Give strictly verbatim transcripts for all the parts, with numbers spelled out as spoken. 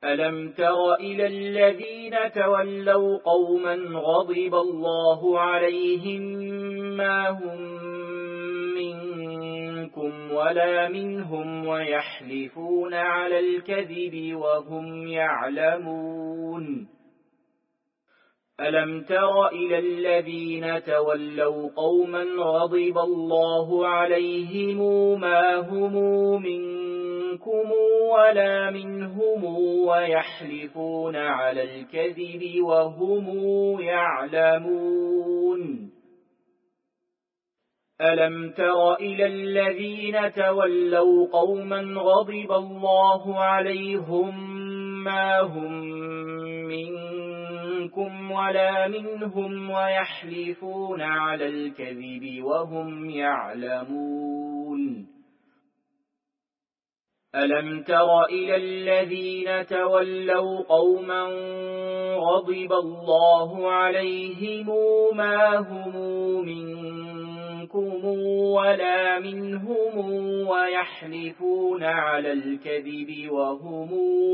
ألم تر إلى الذين تولوا قوما غضب الله عليهم ما هم منكم ولا منهم ويحلفون على الكذب وهم يعلمون ألم تر إلى الذين تولوا قوما غضب الله عليهم ما هم منكم ولا منهم ويحلفون على الكذب وهم يعلمون ألم تر إلى الذين تولوا قوما غضب الله عليهم ما هم منكم ولا منهم ويحلفون على الكذب وهم يعلمون ألم تر إلى الذين تولوا قوما غضب الله عليهم ما هم منكم ولا منهم ويحلفون على الكذب وهم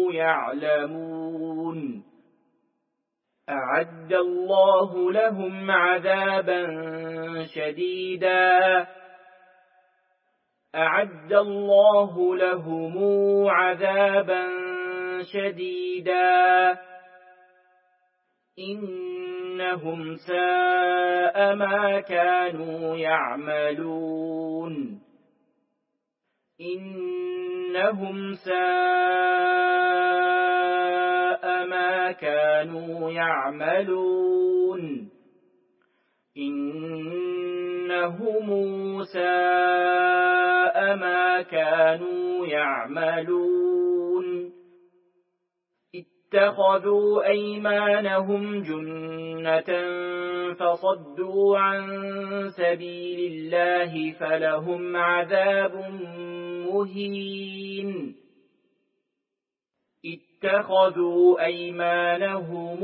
يعلمون أعد الله لهم عذابا شديدا أعد الله لهم عذابا شديدا إنهم ساء ما كانوا يعملون إنهم ساء ما كانوا يعملون إنهم ساء ما كانوا يعملون اتخذوا أيمانهم جنة فصدوا عن سبيل الله فلهم عذاب مهين اتخذوا أيمانهم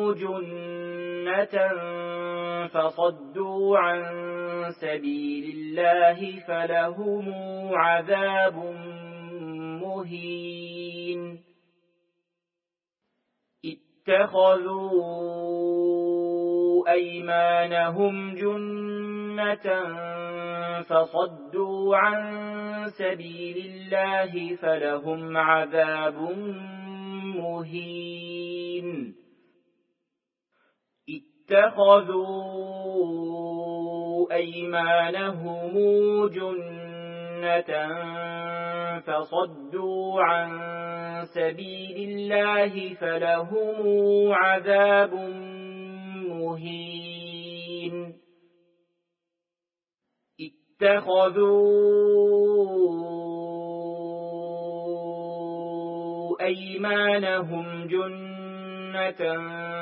جنة فصدوا عن سبيل الله فلهم عذاب مهين اتخذوا أيمانهم جنة فصدوا عن سبيل الله فلهم عذاب مهين اتخذوا أيمانهم جنة فصدوا عن سبيل الله فلهم عذاب مهين اتخذوا أيمانهم جنة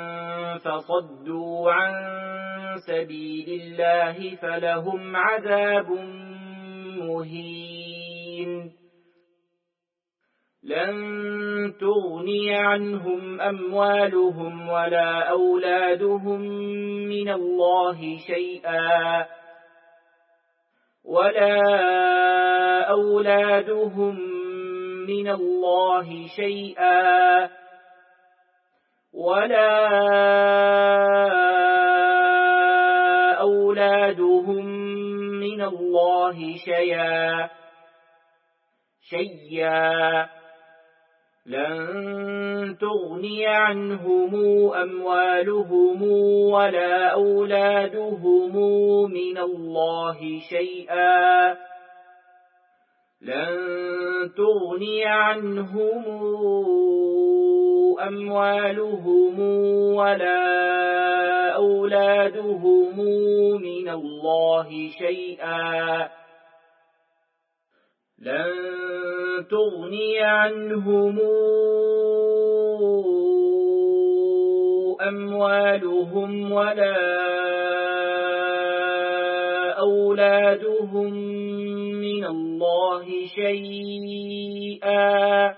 فصدوا عن سبيل الله فلهم عذاب مهين لن تغني عنهم أموالهم ولا أولادهم من الله شيئا ولا أولادهم من الله شيئا ولا أولادهم من الله شيئا شيئا لن تغني عنهم أموالهم ولا أولادهم من الله شيئا لن تغني عنهم أموالهم ولا أولادهم من الله شيئا لن تغني عنهم أموالهم ولا أولادهم من الله شيئا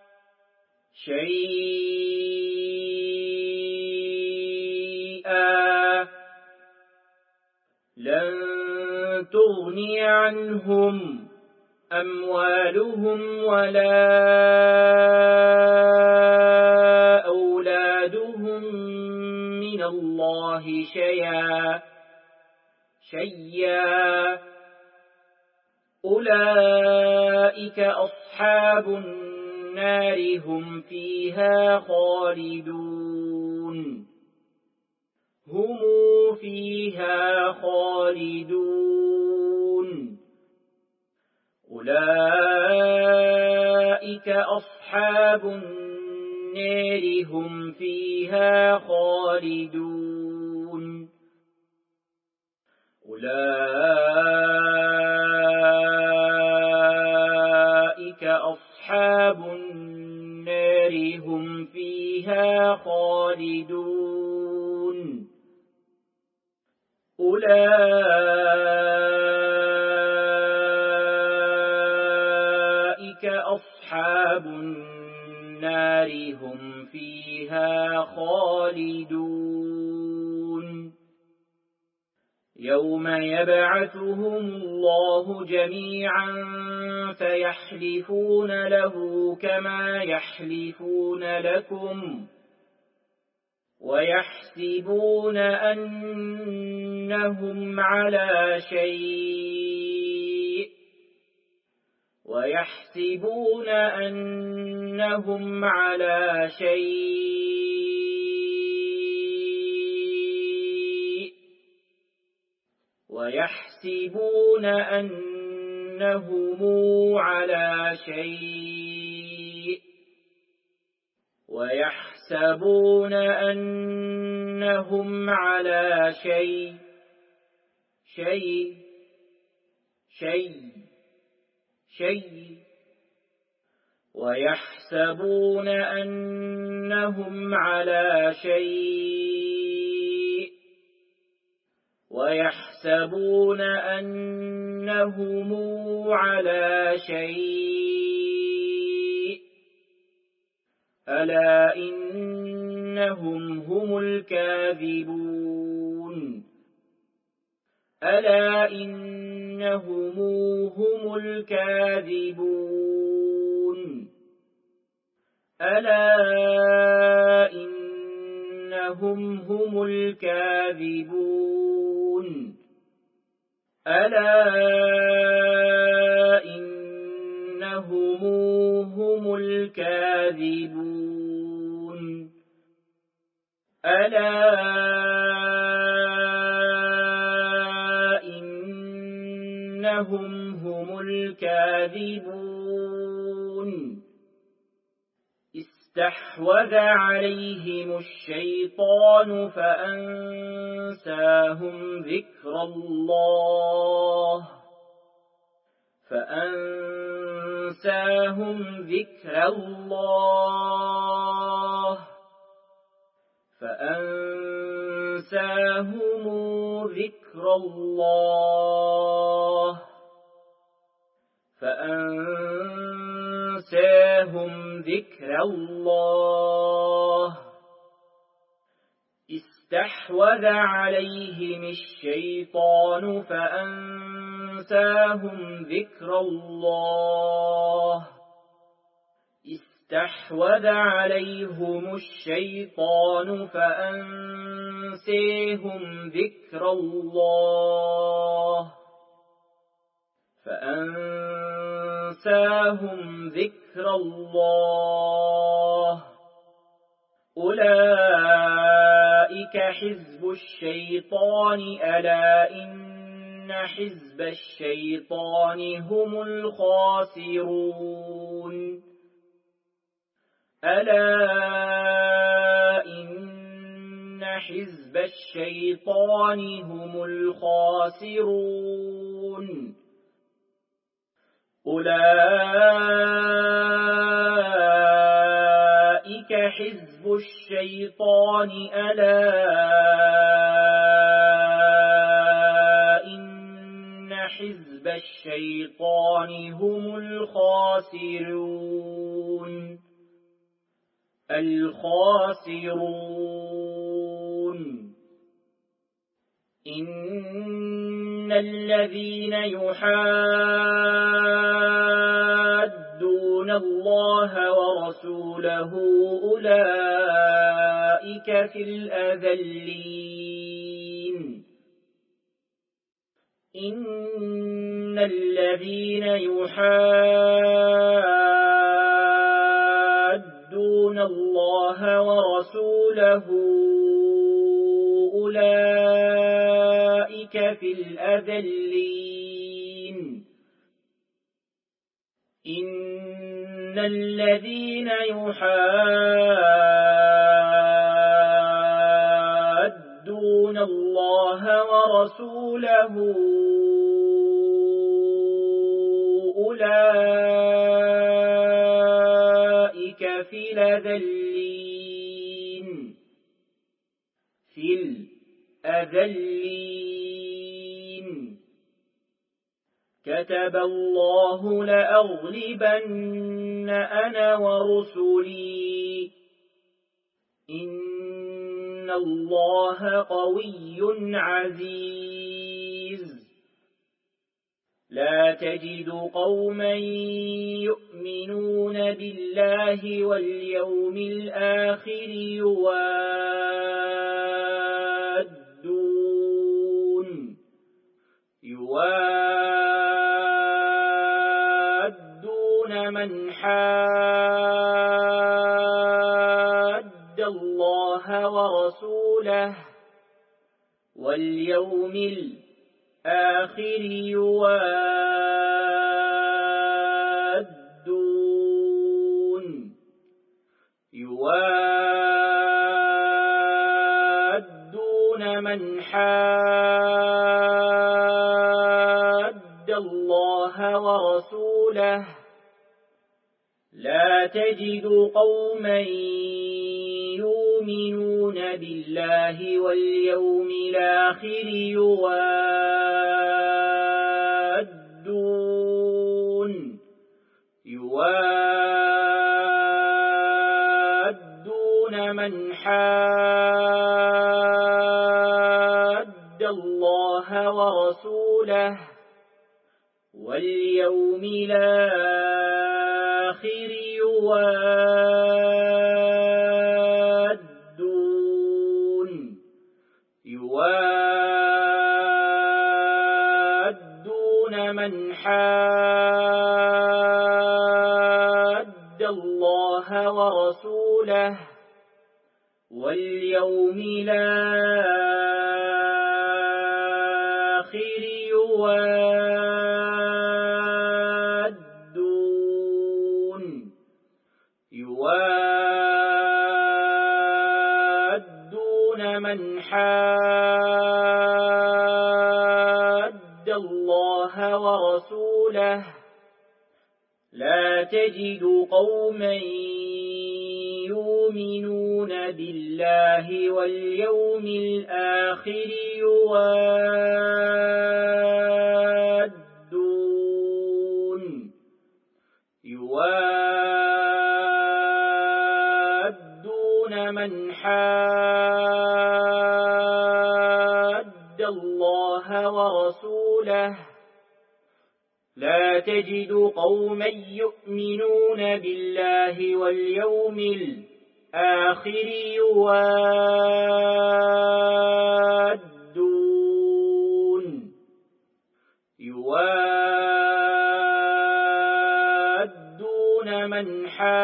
شيئا لن تغني عنهم أموالهم ولا الله شيئا شيئا أولئك أصحاب النار هم فيها خالدون هم فيها خالدون أولئك أصحاب النار هم فيها خالدون أولئك أصحاب النار هم فيها خالدون أولئك أصحاب النار هم فيها خالدون يوم يبعثهم الله جميعا فيحلفون له كما يحلفون لكم ويحسبون أنهم على شيء ويحسبون أنهم على شيء ويحسبون أنهم على شيء ويحسبون أنهم على شيء شيء شيء شيء ويحسبون أنهم على شيء ويحسبون أنهم على شيء ألا إنهم هم الكاذبون ألا إنهم هم الكاذبون ألا إنهم هم الكاذبون ألا إنهم هم الكاذبون ألا إنهم هم الكاذبون استحوذ عليهم الشيطان فأنساهم ذكر الله فأنساهم ذكر الله فأنساهم ذكر الله فأنساهم ذكر الله استحوذ عليهم الشيطان فأنساهم ذكر الله استحوذ عليهم الشيطان فأنساهم ذكر الله فأنساهم ذكر الله أولئك حزب الشيطان ألا إن حزب الشيطان هم الخاسرون ألا إن حزب الشيطان هم الخاسرون أولئك حزب الشيطان ألا إن حزب الشيطان هم الخاسرون الخاسرون إن الذين يحادون الله ورسوله أولئك في الأذلين إن الذين يحادون الله ورسوله أولئك في الأذلين إن الذين يحادون الله ورسوله أولئك في الأذلين في الأذلين كتب الله لأغلبن أنا ورسلي إن الله قوي عزيز لا تجد قوما يؤمنون بالله واليوم الآخر يوادون يوادون من حاد الله ورسوله واليوم الآخر يوادون يوادون من حاد الله ورسوله لا تجد قوما يؤمنون بالله واليوم الآخر يوادون يوادون من حاد الله ورسوله واليوم الآخر يوادون يوادون من حاد الله ورسوله واليوم الآخر يوادون يوادون من حاد الله ورسوله لا تجد قوما يؤمنون بالله واليوم الآخر يوادون يوادون من حاد الله ورسوله لا تجد قوما يؤمنون بالله واليوم الآخر يوادون يوادون من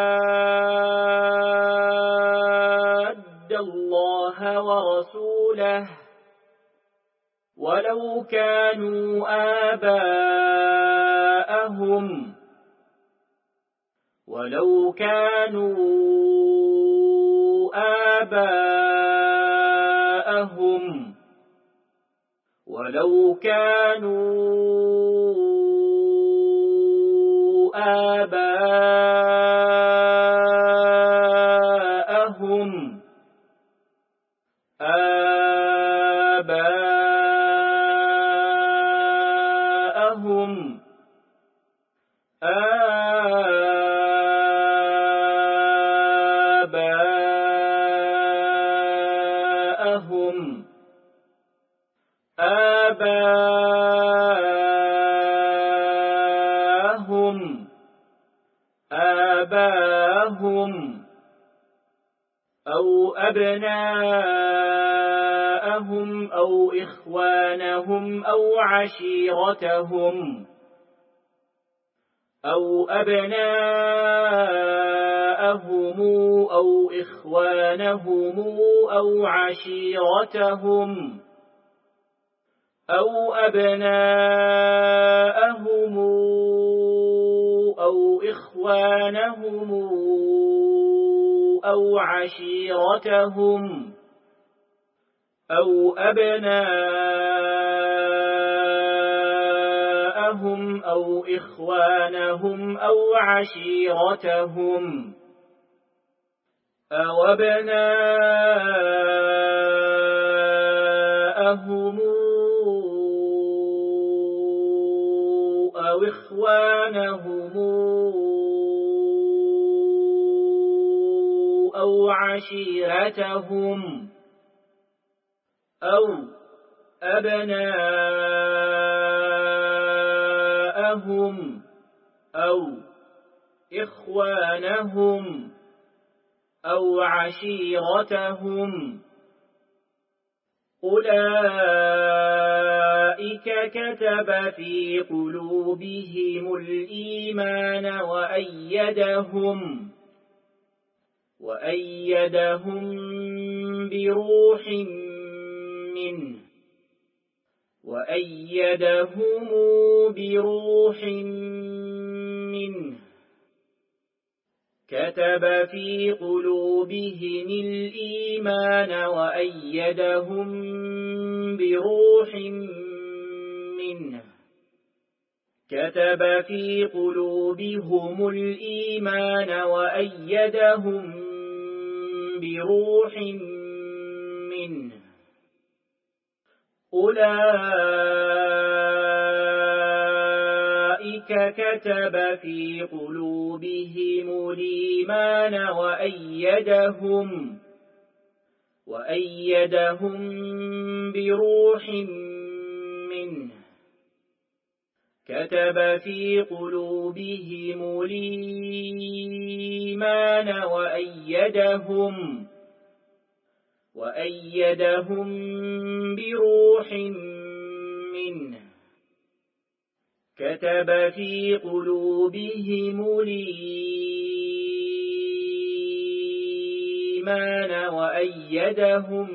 حاد الله ورسوله ولو كانوا آباءهم ولو كانوا آباءهم ولو كانوا آباءهم آباءهم آباءهم آباءهم آباءهم أو أبناءهم آباءهم أو إخوانهم أو عشيرتهم أو أبناءهم أو إخوانهم أو عشيرتهم أو أبناءهم أو إخوانهم أو عشيرتهم أو أبناءهم أو إخوانهم أو عشيرتهم أو أبناءهم أو إخوانهم أو عشيرتهم أو أبناءهم أو إخوانهم أو عشيرتهم أولئك كتب في قلوبهم الإيمان وأيدهم وأيدهم بروح منه وأيدهم بروح منه كتب في قلوبهم الإيمان وأيدهم بروح منه كتب في قلوبهم الإيمان وأيدهم بروح منه أولئك كتب في قلوبهم الإيمان وأيدهم وأيدهم بروح منه كتب في قلوبهم الإيمان وأيدهم وأيدهم بروح منه كتب في قلوبهم الإيمان وأيدهم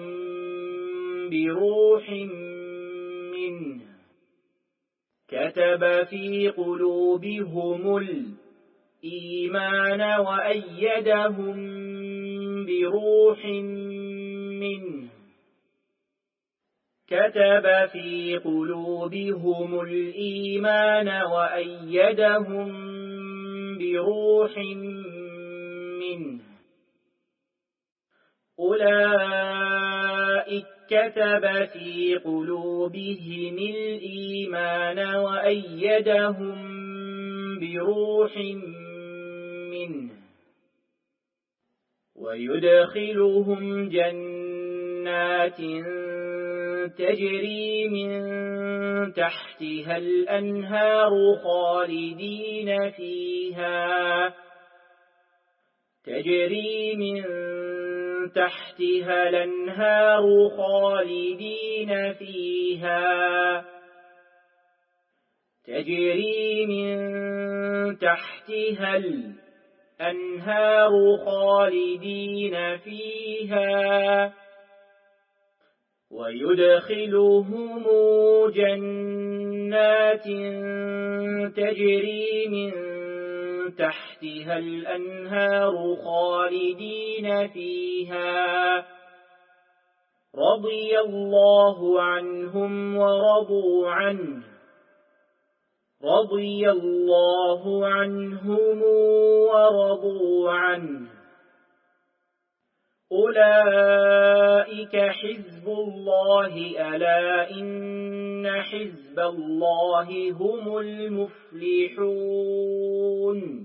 بروح منه كتب في قلوبهم الإيمان وأيدهم بروح منه كتب في قلوبهم الإيمان وأيدهم بروح منه أولئك كتب في قلوبهم الإيمان وأيدهم بروح منه ويدخلهم جنات تجري من تحتها الأنهار خالدين فيها تجري من تحتها الأنهار خالدين فيها تجري من تحتها الأنهار خالدين فيها ويدخلهم جنات تجري من تحتها الأنهار خالدين فيها رضي الله عنهم ورضوا عنه رضي الله عنهم ورضوا عنه أولئك حزب الله ألا إن حزب الله هم المفلحون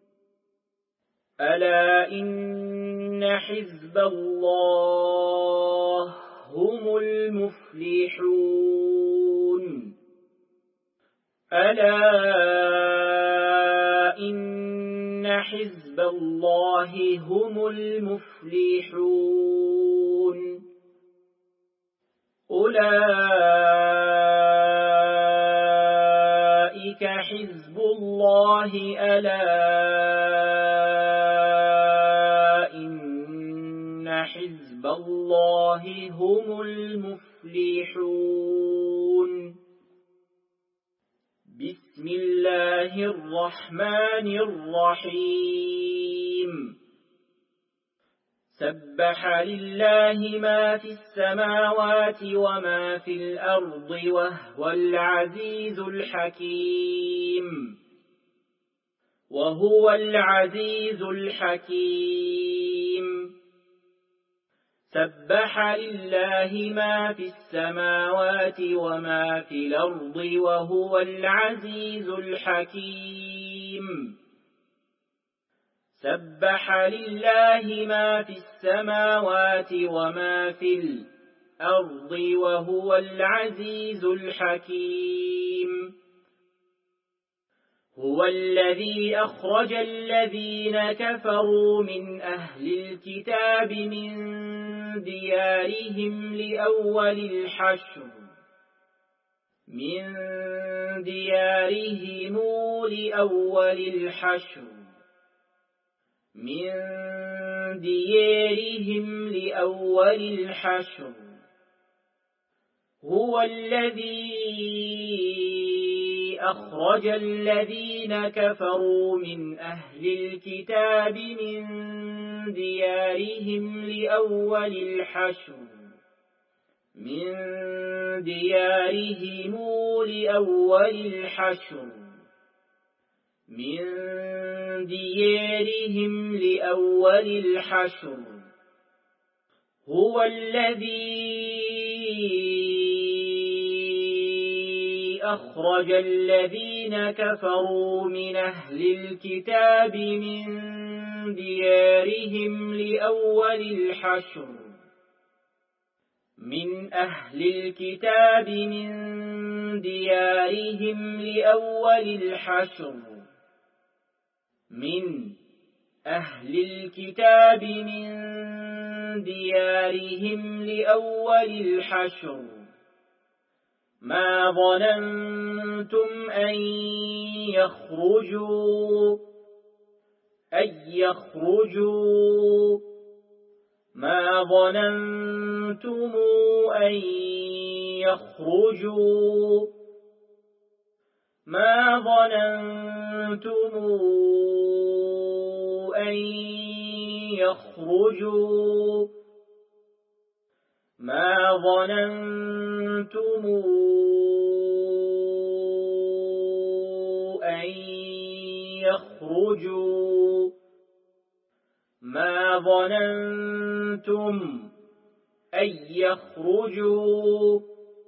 ألا إن حزب الله هم المفلحون ألا إن حزب الله هم المفلحون أولئك حزب الله ألا إن حزب الله هم المفلحون بسم الله الرحمن الرحيم سبح لله ما في السماوات وما في الأرض وهو العزيز الحكيم وهو العزيز الحكيم سبح لله ما في السماوات وما في الأرض وهو العزيز الحكيم سبح لله ما في السماوات وما في الأرض وهو العزيز الحكيم هو الذي أخرج الذين كفروا من أهل الكتاب من ديارهم لأول الحشر من ديارهم لأول الحشر من ديارهم لأول الحشر هو الذي أخرج الذين كفروا من أهل الكتاب من ديارهم لأول الحشر من ديارهم لأول الحشر من ديارهم لأول الحشر هو الذي أخرج الذين كفروا من أهل الكتاب من ديارهم لأول الحشر من أهل الكتاب من ديارهم لأول الحشر من أهل الكتاب من ديارهم لأول الحشر ما ظننتم أن يخرجوا أن يخرجوا ما ظننتم أن يخرجوا ما ظننتم أن يخرجوا ما ظننتم أن يخرجوا ما ظننتم أن يخرجوا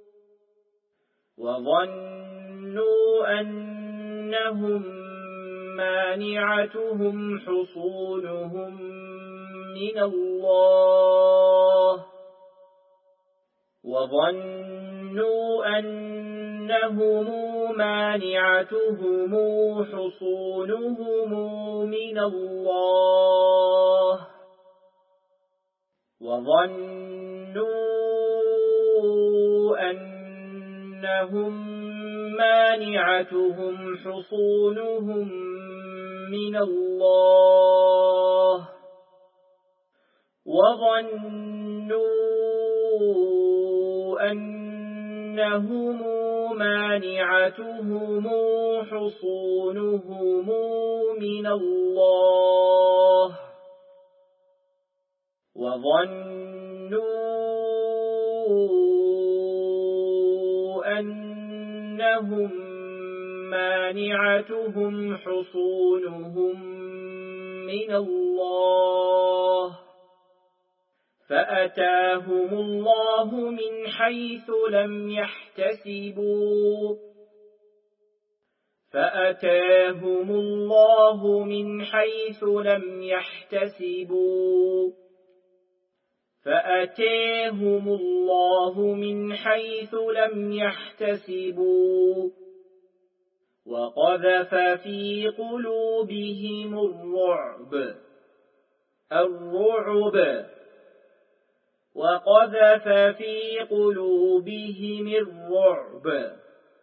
وظنوا أنهم مانعتهم حصونهم من الله وظنوا أنهم مانعتهم حصونهم من الله وظنوا أنهم مانعتهم حصونهم من الله وظنوا أنهم مانعتهم حصونهم من الله وظنوا أنهم مانعتهم حصونهم من الله فأتاهم الله من حيث لم يحتسبوا فأتاهم الله من حيث لم يحتسبوا فأتاهم الله من حيث لم يحتسبوا وقذف في قلوبهم الرعب الرعب وقذف في قلوبهم الرعب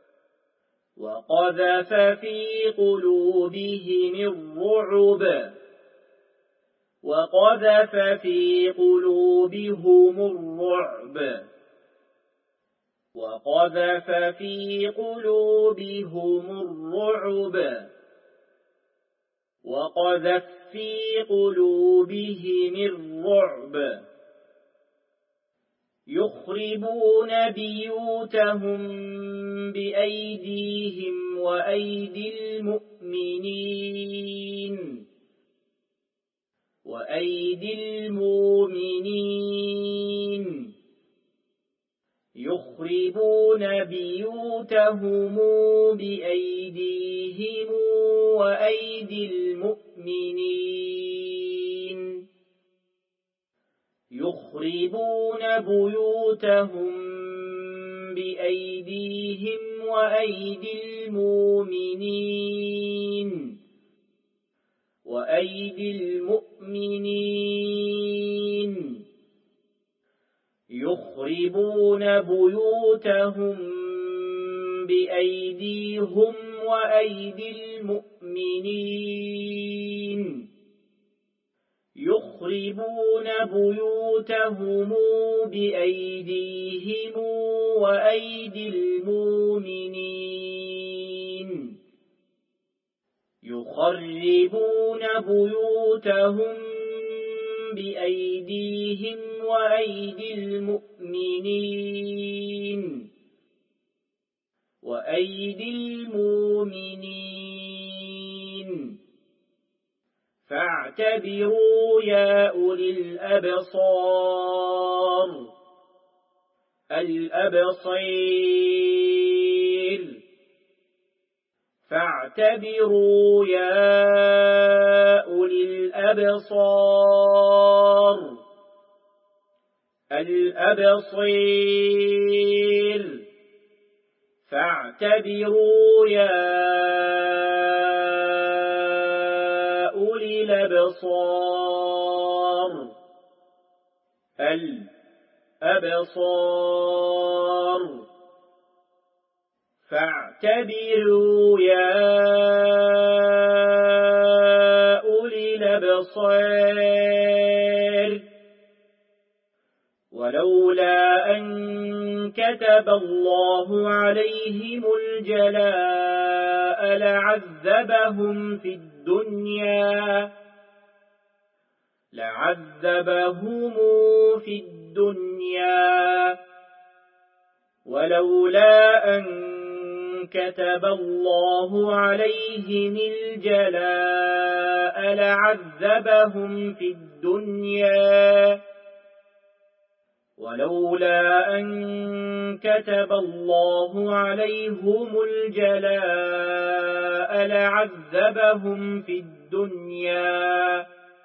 وقذف في قلوبهم الرعب وقذف في قلوبهم الرعب وقذف في قلوبهم الرعب وقذف في قلوبهم الرعب يخربون بيوتهم بأيديهم وأيدي المؤمنين وأيدي المؤمنين يخربون بيوتهم بأيديهم وأيدي المؤمنين يخربون بيوتهم بأيديهم وأيدي المؤمنين وأيدي المؤمنين يخربون بيوتهم بأيديهم وأيدي المؤمنين يخربون بيوتهم بأيديهم وأيدي المؤمنين يخربون بيوتهم بأيديهم وأيدي المؤمنين وأيدي المؤمنين فاعتبروا يا أولي الأبصار الأبصير فاعتبروا يا أولي الأبصار الأبصير فاعتبروا يا أولي الأبصار الأبصار فاعتبروا يا أولي الأبصار ولولا أن كتب الله عليهم الجلاء لعذبهم في الدنيا لعذبهم في الدنيا ولولا أن كتب الله عليهم الجلاء لعذبهم في الدنيا ولولا أن كتب الله عليهم الجلاء لعذبهم في الدنيا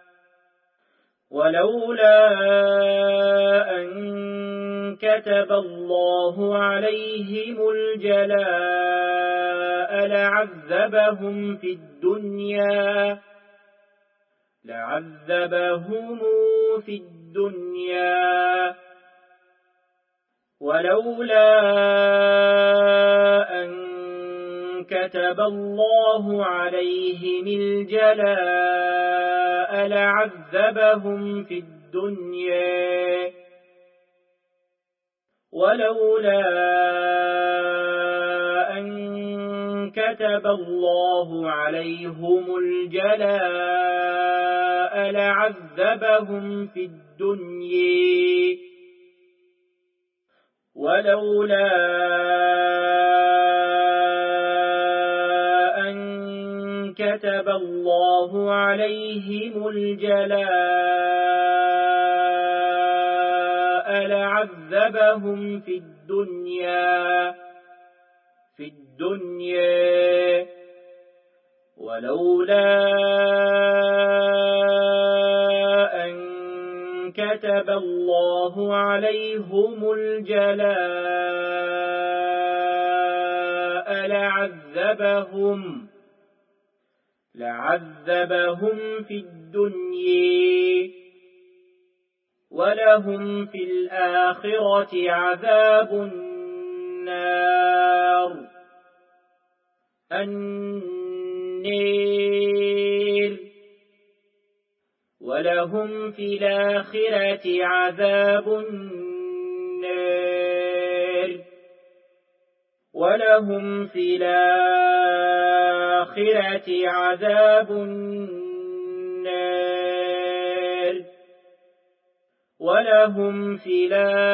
ولولا أن كتب الله عليهم الجلاء لعذبهم في الدنيا لعذبهم في الدنيا ولولا أن كتب الله عليهم الجلاء لعذبهم في الدنيا ولولا أن كتب الله عليهم الجلاء لعذبهم في الدنيا ولولا أن كتب الله عليهم الجلاء لعذبهم في الدنيا في الدنيا ولولا أن كتب الله عليهم الجلاء لعذبهم لعذبهم في الدنيا ولهم في الآخرة عذاب النار النير ولهم في الآخرة عذاب النار ولهم في الآخرة عذاب النار ولهم في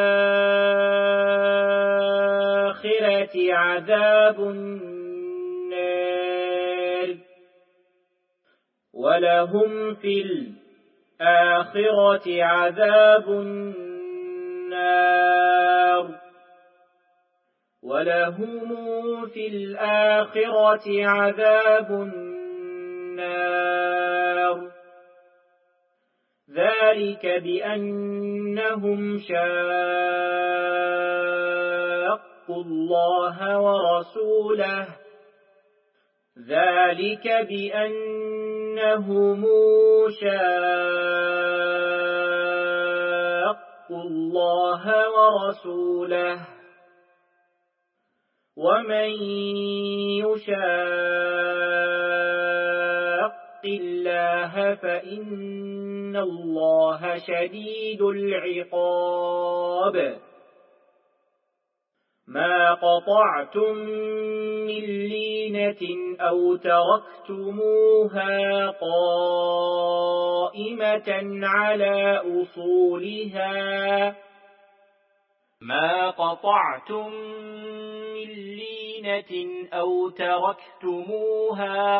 الآخرة عذاب النار ولهم في الآخرة عذاب النار ولهم في الآخرة عذاب النار ذلك بأنهم شاقوا الله ورسوله ذلك بأنهم شاقوا الله ورسوله ومن يشاق الله فإن الله شديد العقاب ما قطعتم من لينة أو تركتموها قائمة على أصولها ما قطعتم من لينة أو تركتموها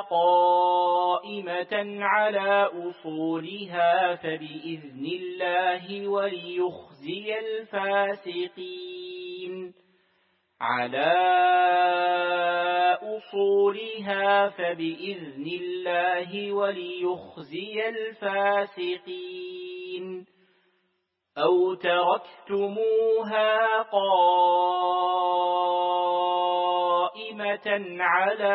قائمة على أصولها فبإذن الله وليخزي الفاسقين على أصولها فبإذن الله وليخزي الفاسقين أو تركتموها قائمة على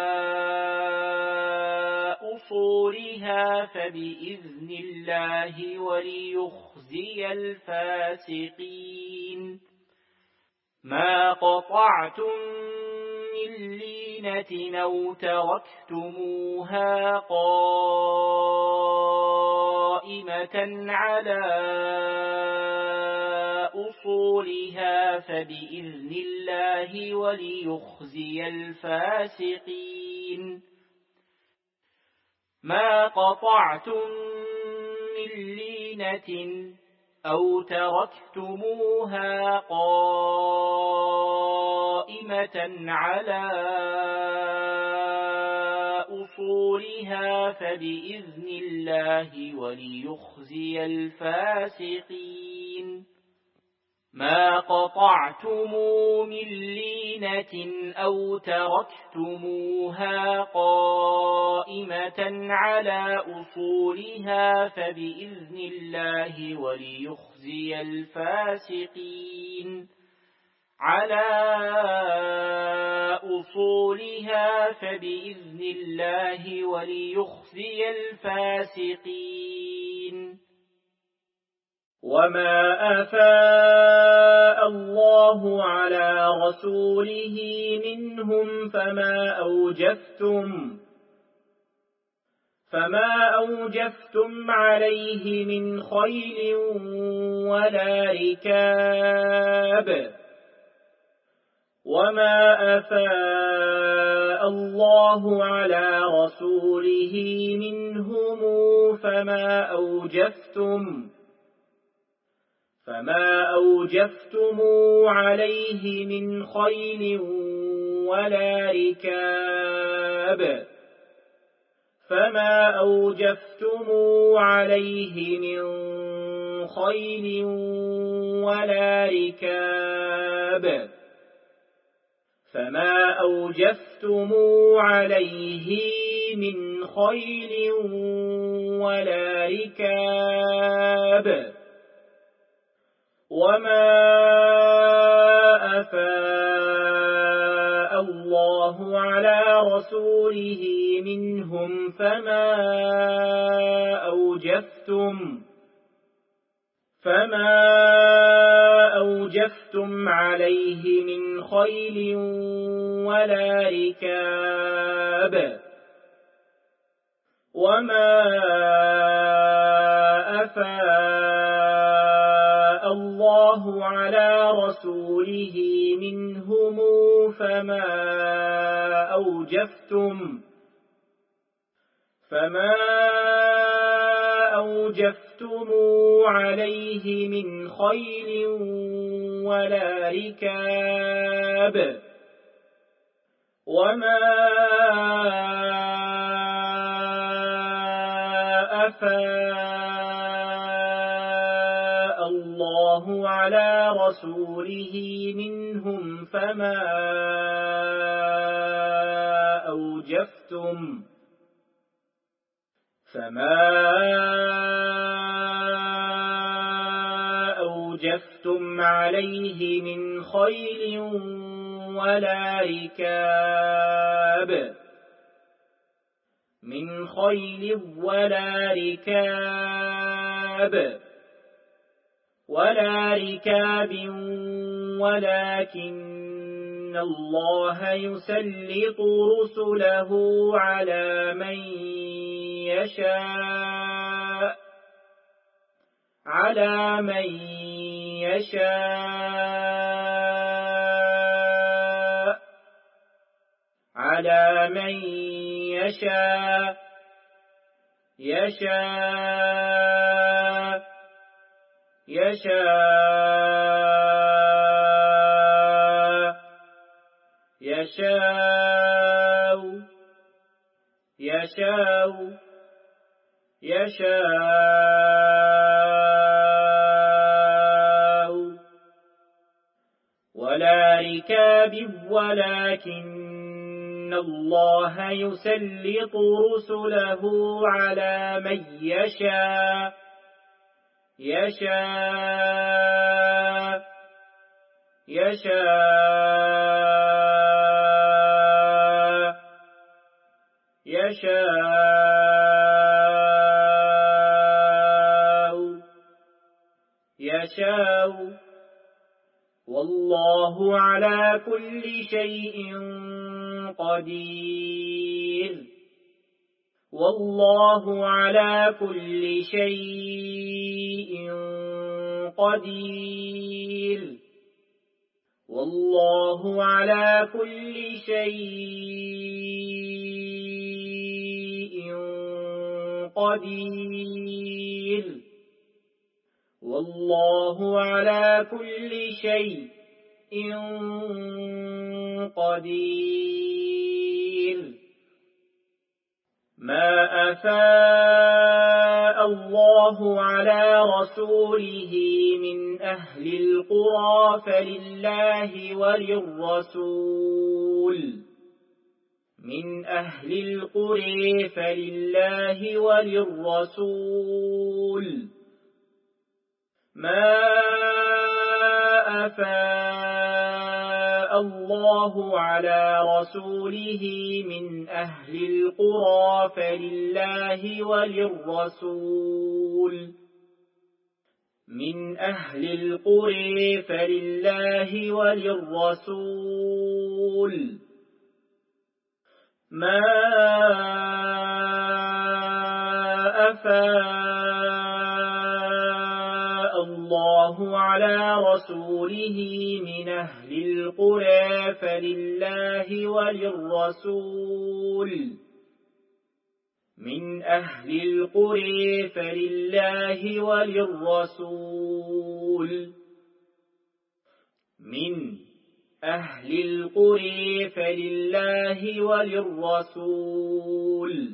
أصولها فبإذن الله وليخزي الفاسقين ما قطعتم من لينة أو تركتموها قائمة على أصولها فبإذن الله وليخزي الفاسقين ما قطعتم من لينة أو تركتموها قائمة على أصولها فبإذن الله وليخزي الفاسقين ما قطعتم من لينة أو تركتموها قائمة على أصولها فبإذن الله وليخزي الفاسقين على أصولها فبإذن الله وليخزي الفاسقين وما أفاء الله على رسوله منهم فما أوجفتم فما أوجفتم عليه من خيل ولا ركاب وما أفاء الله على رسوله منهم فما أوجفتم فما أوجفتم عليه من خيل ولا ركاب فما أوجفتم عليه من خيل ولا ركاب فما أوجفتم عليه من خيل ولا ركاب وما أفاء الله على رسوله منهم فما أوجفتم فما أوجفتم عليه من خيل ولا ركاب وما أفاء الله على رسوله منهم فما أوجفتم فما أوجفتم عليه من خيل ولا ركاب وما أفاء الله على رسوله منهم فما أوجفتم فما أوجفتم عليه من خيل ولا ركاب من خيل ولا ركاب ولا ركاب ولكن الله يسلط رسله على من يشاء على من يشاء على من يشاء يشاء يشاء يشاء يشاء يشاء ولا ركاب ولكن الله يسلط رسله على من يشاء يشاء يشاء يشاء يشاء والله على كل شيء قدير والله على كل شيء قدير والله على كل شيء قدير والله على كل شيء قدير ما أفاء الله على رسوله من أهل القرى فلله وللرسول من أهل القرى فلله وللرسول ما أفاء الله على رسوله من أهل القرى فلله وللرسول من أهل القرى فلله وللرسول ما أفاء الله على رسوله من أهل القرى فلله وللرسول من أهل القرى فلله وللرسول من أهل القرى فلله وللرسول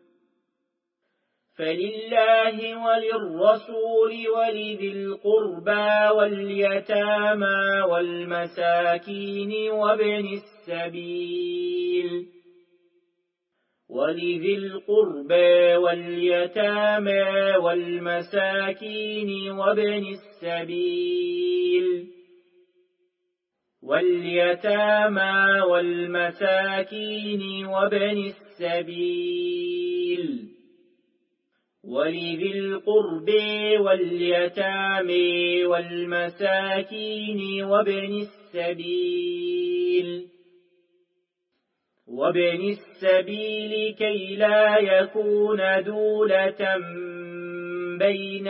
فلله وللرسول ولذي القربى واليتامى والمساكين وابن السبيل ولذي القربى واليتامى والمساكين وابن السبيل واليتامى والمساكين وابن السبيل ولذي القرب واليتامى والمساكين وابن السبيل وابن السبيل كي لا يكون دولة بين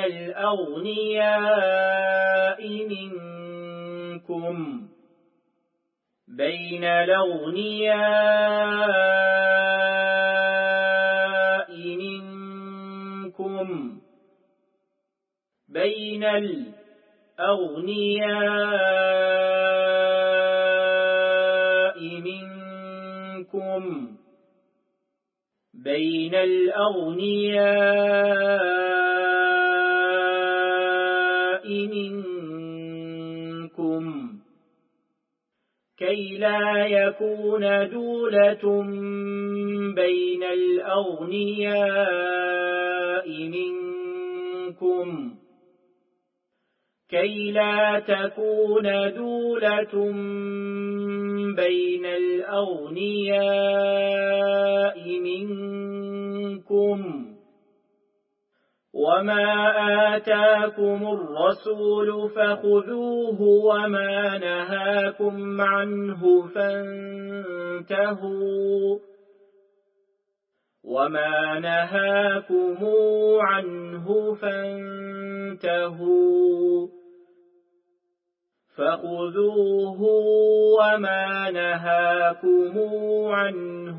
الأغنياء منكم بين الأغنياء منكم بين الأغنياء منكم بين الأغنياء منكم كي لا يكون دولة بين الأغنياء منكم كي لا تكون دولة بين الأغنياء منكم وما آتاكم الرسول فخذوه وما نهاكم عنه فانتهوا وما نهاكم عنه فانتهوا فخذوه وما نهاكم عنه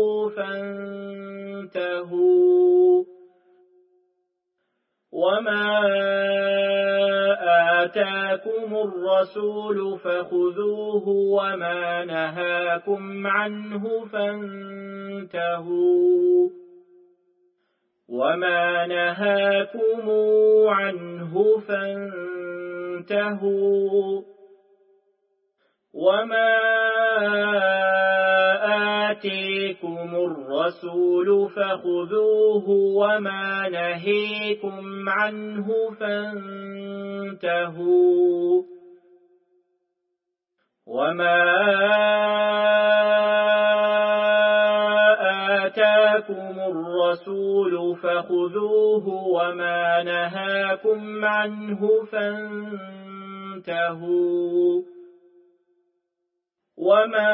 فانتهوا وما آتاكم الرسول فخذوه وما نهاكم عنه فانتهوا وما نهاكم عنه فانتهوا وما آتيكم الرسول فخذوه وما نهيكم عنه فانتهوا وما آتاكم الرسول فخذوه وما نهاكم عنه فانتهوا وما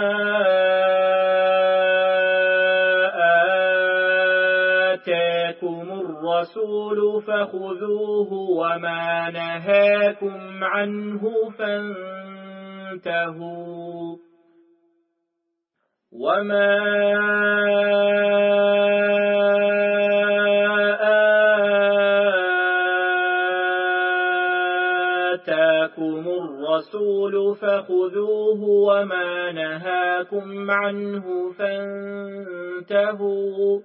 آتاكم الرسول فخذوه وما نهاكم عنه فانتهوا وما آتاكم الرسول فخذوه وما نهاكم عنه فانتهوا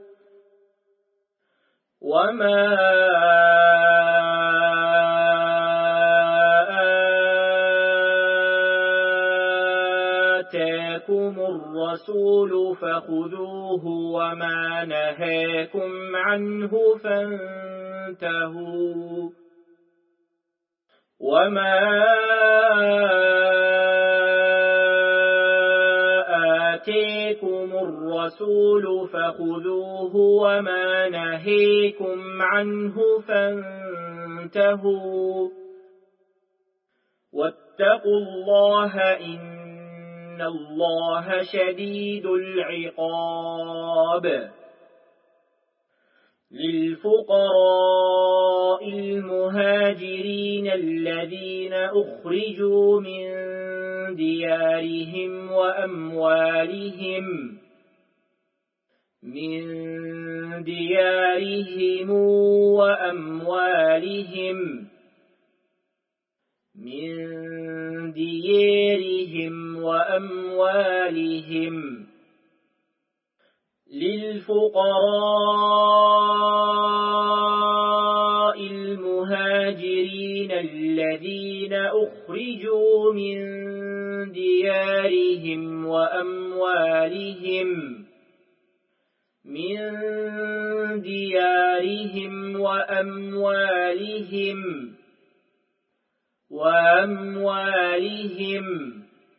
وما آتاكم الرسول فخذوه وما نهاكم عنه فانتهوا وما آتاكم الرسول فخذوه وما نهيكم عنه فانتهوا واتقوا الله إن الله شديد العقاب للفقراء المهاجرين الذين أخرجوا من ديارهم وأموالهم من ديارهم وأموالهم من ديارهم وأموالهم للفقراء المهاجرين الذين أخرجوا من ديارهم وأموالهم من ديارهم وأموالهم وأموالهم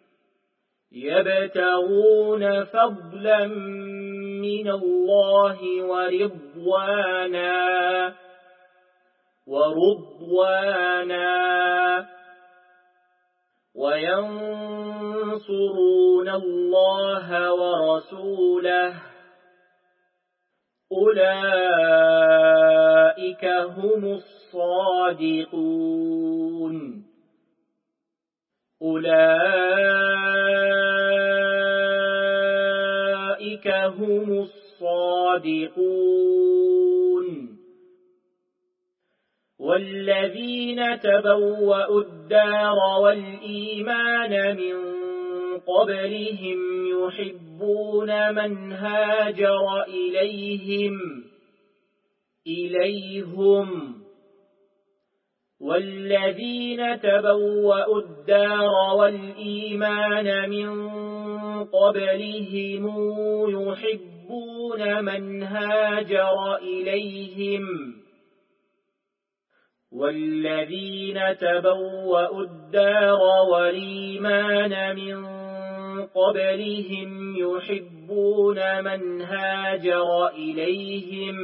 يبتغون فضلا من الله ورضوانا ورضوانا وينصرون الله ورسوله أولئك هم الصادقون أولئك هم الصادقون والذين تبوأوا الدار والإيمان من قبلهم يحبون من هاجر إليهم إليهم والذين تبوأوا الدار والإيمان من قبلهم يحبون من هاجر إليهم والذين تبوأوا الدار والإيمان من قبلهم يحبون من هاجر إليهم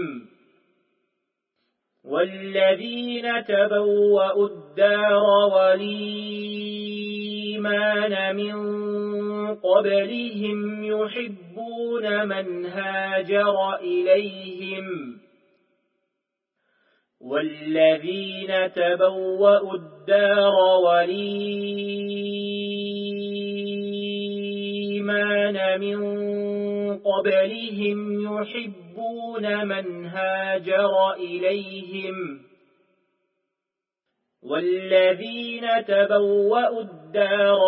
والذين تبوأوا الدار والإيمان من قبلهم يحبون من هاجر إليهم والذين تبوأوا الدار والإيمان من قبلهم يحبون من هاجر إليهم والذين تبوأوا الدار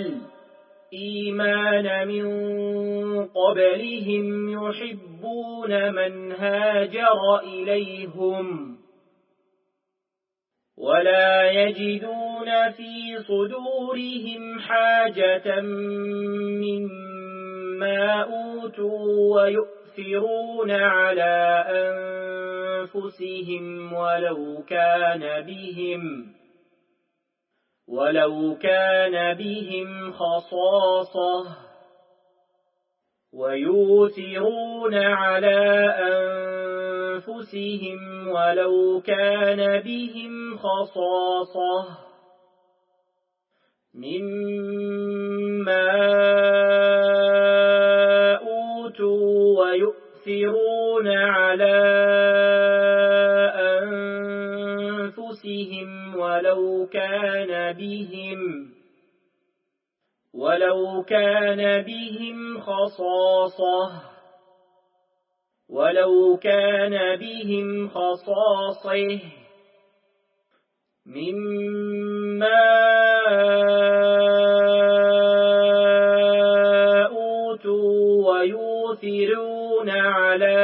والإيمان من قبلهم يحبون من هاجر إليهم ولا يجدون في صدورهم حاجة مما أوتوا ويؤثرون على أنفسهم ولو كان بهم ولو كان بهم خصاصة ويؤثرون على أنفسهم ولو كان بهم خصاصة مما أوتوا ويؤثرون على أنفسهم ولو كان بهم ولو كان بهم خصاصة ولو كان بهم خصاصة مما أوتوا ويؤثرون على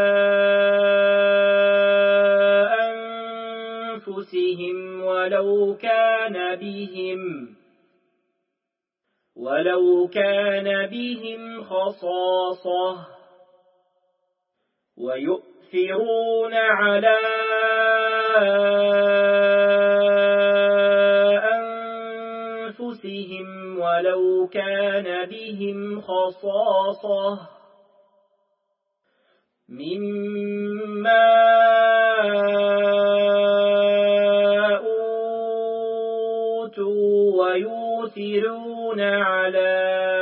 أنفسهم ولو كان بهم ولو كان بهم خصاصة ويؤثرون على أنفسهم ولو كان بهم خصاصة مما أوتوا ويؤثرون على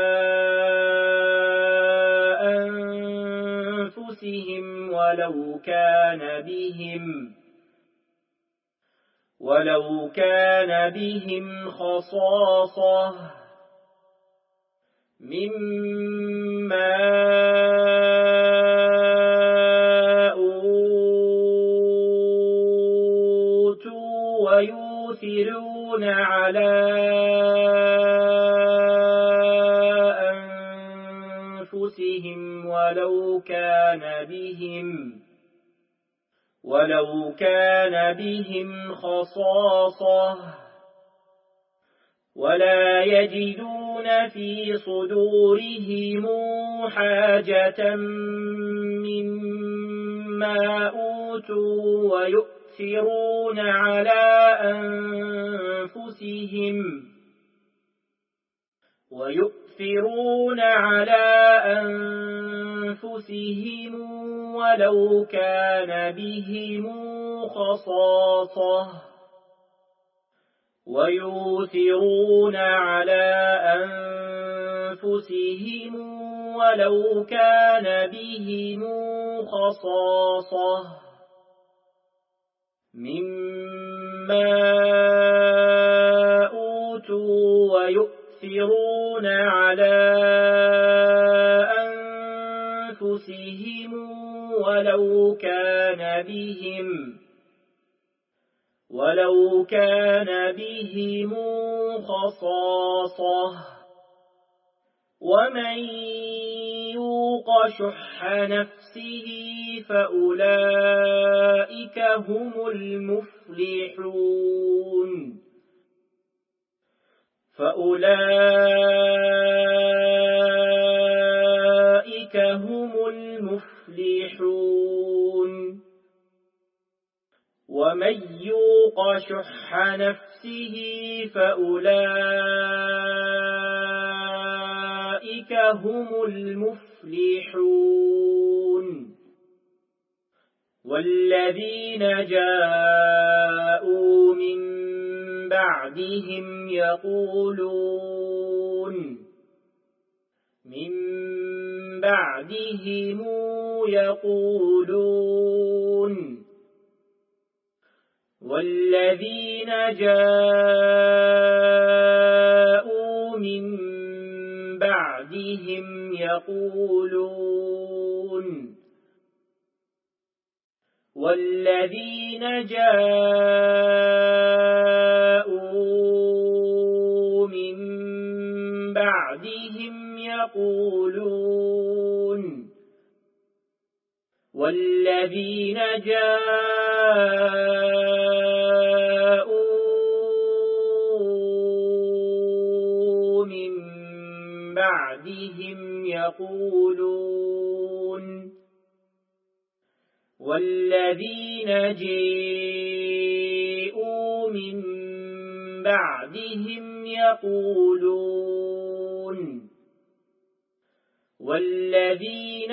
أنفسهم ولو كان بهم ولو كان بهم خصاصة مما أوتوا ويؤثرون على أنفسهم ولو كان بهم ولو كان بهم خصاصة ولا يجدون في صدورهم حاجة مما أوتوا ويؤثرون على أنفسهم ويؤثرون ويؤثرون على أنفسهم ولو كان بهم خصاصة ويؤثرون على أنفسهم ولو كان بهم خصاصة مما أوتوا ويؤثرون على أنفسهم ولو كان بهم ولو كان بهم خصاصة ومن يوق شح نفسه فأولئك هم المفلحون فأولئك هم المفلحون ومن يوق شح نفسه فأولئك هم المفلحون والذين جاءوا من بعدهم يقولون من بعدهم يقولون والذين جاءوا من بعدهم يقولون والذين جاءوا من بعدهم يقولون والذين جاءوا من بعدهم يقولون والذين جاءوا من بعدهم يقولون والذين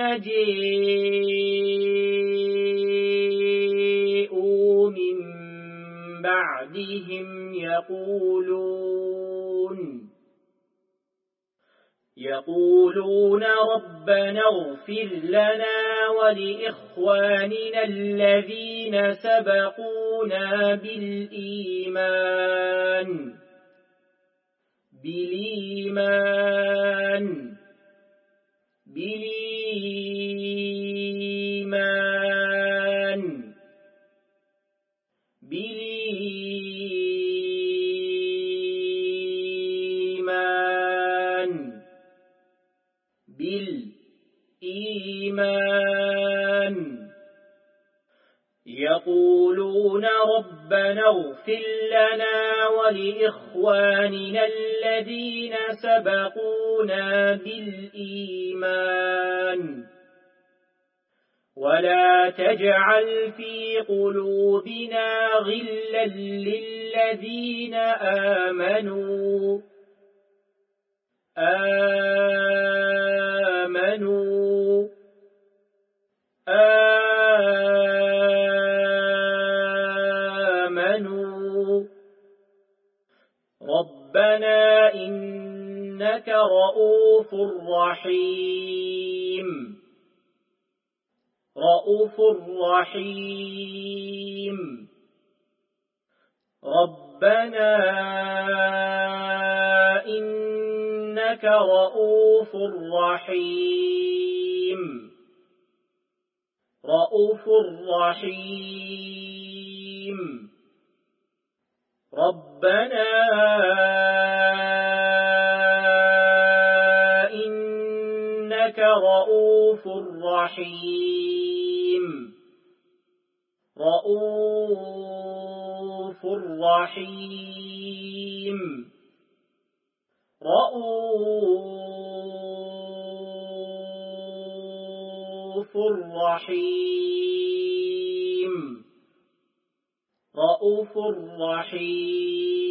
جاءوا من بعدهم يقولون يقولون ربنا اغفر لنا ولإخواننا الذين سبقونا بالإيمان بالإيمان بالإيمان بالإيمان بالإيمان يقولون ربنا اغفر لنا ولإخواننا الذين سبقونا بالإيمان ولا تجعل في قلوبنا غلا للذين آمنوا آمنوا آمنوا ربنا إنك رؤوف رحيم رؤوف رحيم ربنا إنك رؤوف رحيم رؤوف رحيم ربنا إنك رؤوف رحيم رؤوف رحيم رؤوف رحيم رؤوف رحيم